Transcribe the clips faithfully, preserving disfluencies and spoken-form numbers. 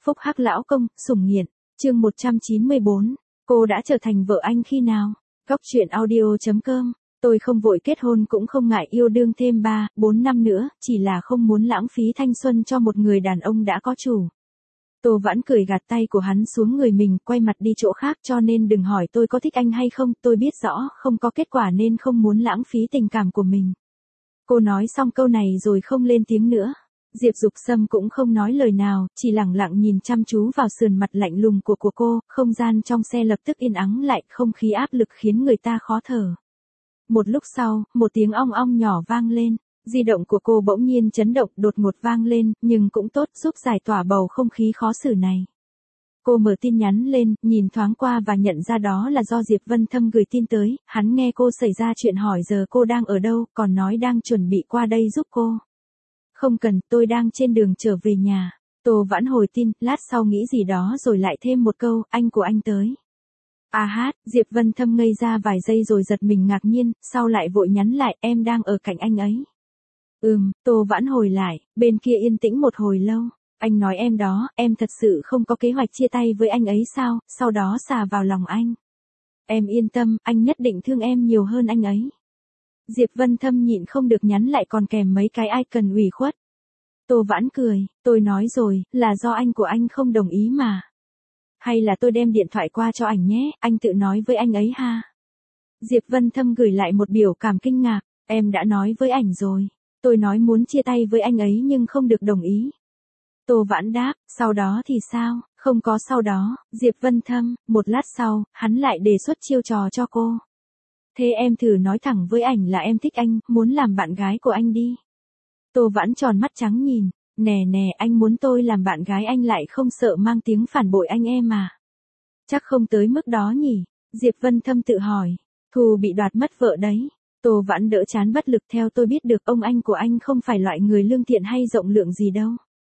Phúc hắc lão công, sủng nghiện. Chương một trăm chín mươi bốn. Cô đã trở thành vợ anh khi nào? Góc truyện audio chấm com. Tôi không vội kết hôn cũng không ngại yêu đương thêm ba, bốn năm nữa, chỉ là không muốn lãng phí thanh xuân cho một người đàn ông đã có chủ. Tô Vãn cười gạt tay của hắn xuống người mình, quay mặt đi chỗ khác, cho nên đừng hỏi tôi có thích anh hay không, tôi biết rõ không có kết quả nên không muốn lãng phí tình cảm của mình. Cô nói xong câu này rồi không lên tiếng nữa. Diệp Dục Sâm cũng không nói lời nào, chỉ lẳng lặng nhìn chăm chú vào sườn mặt lạnh lùng của của cô, không gian trong xe lập tức yên ắng lại, không khí áp lực khiến người ta khó thở. Một lúc sau, một tiếng ong ong nhỏ vang lên, di động của cô bỗng nhiên chấn động, đột ngột vang lên, nhưng cũng tốt, giúp giải tỏa bầu không khí khó xử này. Cô mở tin nhắn lên, nhìn thoáng qua và nhận ra đó là do Diệp Vân Thâm gửi tin tới, hắn nghe cô xảy ra chuyện hỏi giờ cô đang ở đâu, còn nói đang chuẩn bị qua đây giúp cô. Không cần, tôi đang trên đường trở về nhà. Tô Vãn hồi tin, lát sau nghĩ gì đó rồi lại thêm một câu, anh của anh tới. À hát, Diệp Vân Thâm ngây ra vài giây rồi giật mình ngạc nhiên, sau lại vội nhắn lại, em đang ở cạnh anh ấy. Ừm, Tô Vãn hồi lại, bên kia yên tĩnh một hồi lâu. Anh nói em đó, em thật sự không có kế hoạch chia tay với anh ấy sao, sau đó xà vào lòng anh. Em yên tâm, anh nhất định thương em nhiều hơn anh ấy. Diệp Vân Thâm nhịn không được nhắn lại còn kèm mấy cái icon ủy khuất. Tô Vãn cười, tôi nói rồi, là do anh của anh không đồng ý mà. Hay là tôi đem điện thoại qua cho ảnh nhé, anh tự nói với anh ấy ha. Diệp Vân Thâm gửi lại một biểu cảm kinh ngạc, em đã nói với ảnh rồi. Tôi nói muốn chia tay với anh ấy nhưng không được đồng ý. Tô Vãn đáp, sau đó thì sao? Không có sau đó, Diệp Vân Thâm, một lát sau, hắn lại đề xuất chiêu trò cho cô. Thế em thử nói thẳng với ảnh là em thích anh, muốn làm bạn gái của anh đi. Tô Vãn tròn mắt trắng nhìn, nè nè anh muốn tôi làm bạn gái anh lại không sợ mang tiếng phản bội anh em à? Chắc không tới mức đó nhỉ? Diệp Vân Thâm tự hỏi, Thù bị đoạt mất vợ đấy. Tô Vãn đỡ chán bất lực, theo tôi biết được ông anh của anh không phải loại người lương thiện hay rộng lượng gì đâu.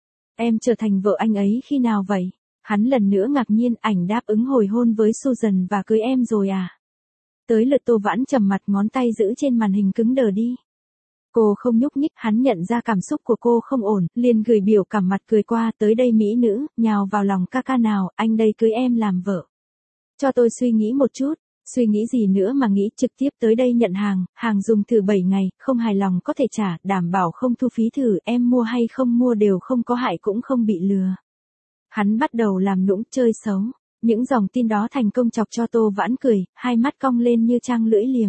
Em trở thành vợ anh ấy khi nào vậy? Hắn lần nữa ngạc nhiên, ảnh đáp ứng hồi hôn với Susan và cưới em rồi à? Tới lượt Tô Vãn trầm mặt, ngón tay giữ trên màn hình cứng đờ đi. Cô không nhúc nhích, hắn nhận ra cảm xúc của cô không ổn, liền gửi biểu cảm mặt cười qua, tới đây mỹ nữ, nhào vào lòng ca ca nào, anh đây cưới em làm vợ. Cho tôi suy nghĩ một chút, suy nghĩ gì nữa mà nghĩ, trực tiếp tới đây nhận hàng, hàng dùng thử bảy ngày, không hài lòng có thể trả, đảm bảo không thu phí thử, em mua hay không mua đều không có hại cũng không bị lừa. Hắn bắt đầu làm nũng chơi xấu. Những dòng tin đó thành công chọc cho Tô Vãn cười, hai mắt cong lên như trang lưỡi liềm.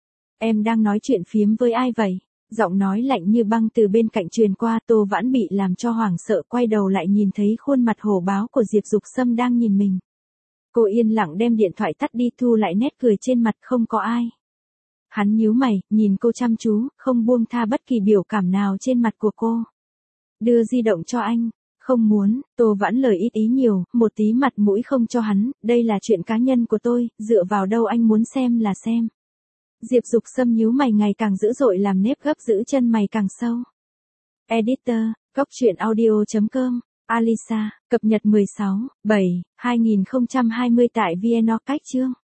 Em đang nói chuyện phiếm với ai vậy? Giọng nói lạnh như băng từ bên cạnh truyền qua, Tô Vãn bị làm cho hoảng sợ, quay đầu lại nhìn thấy khuôn mặt hổ báo của Diệp Dục Sâm đang nhìn mình. Cô yên lặng đem điện thoại tắt đi, thu lại nét cười trên mặt, không có ai. Hắn nhíu mày, nhìn cô chăm chú, không buông tha bất kỳ biểu cảm nào trên mặt của cô. Đưa di động cho anh. Không muốn, Tô Vãn lời ít ý nhiều, một tí mặt mũi không cho hắn, đây là chuyện cá nhân của tôi, dựa vào đâu anh muốn xem là xem. Diệp Dục Sâm nhíu mày ngày càng dữ dội, làm nếp gấp giữ chân mày càng sâu. Editor, góc truyện audio chấm com, Alisa, cập nhật mười sáu, bảy, hai nghìn không trăm hai mươi tại vê en o cách chương.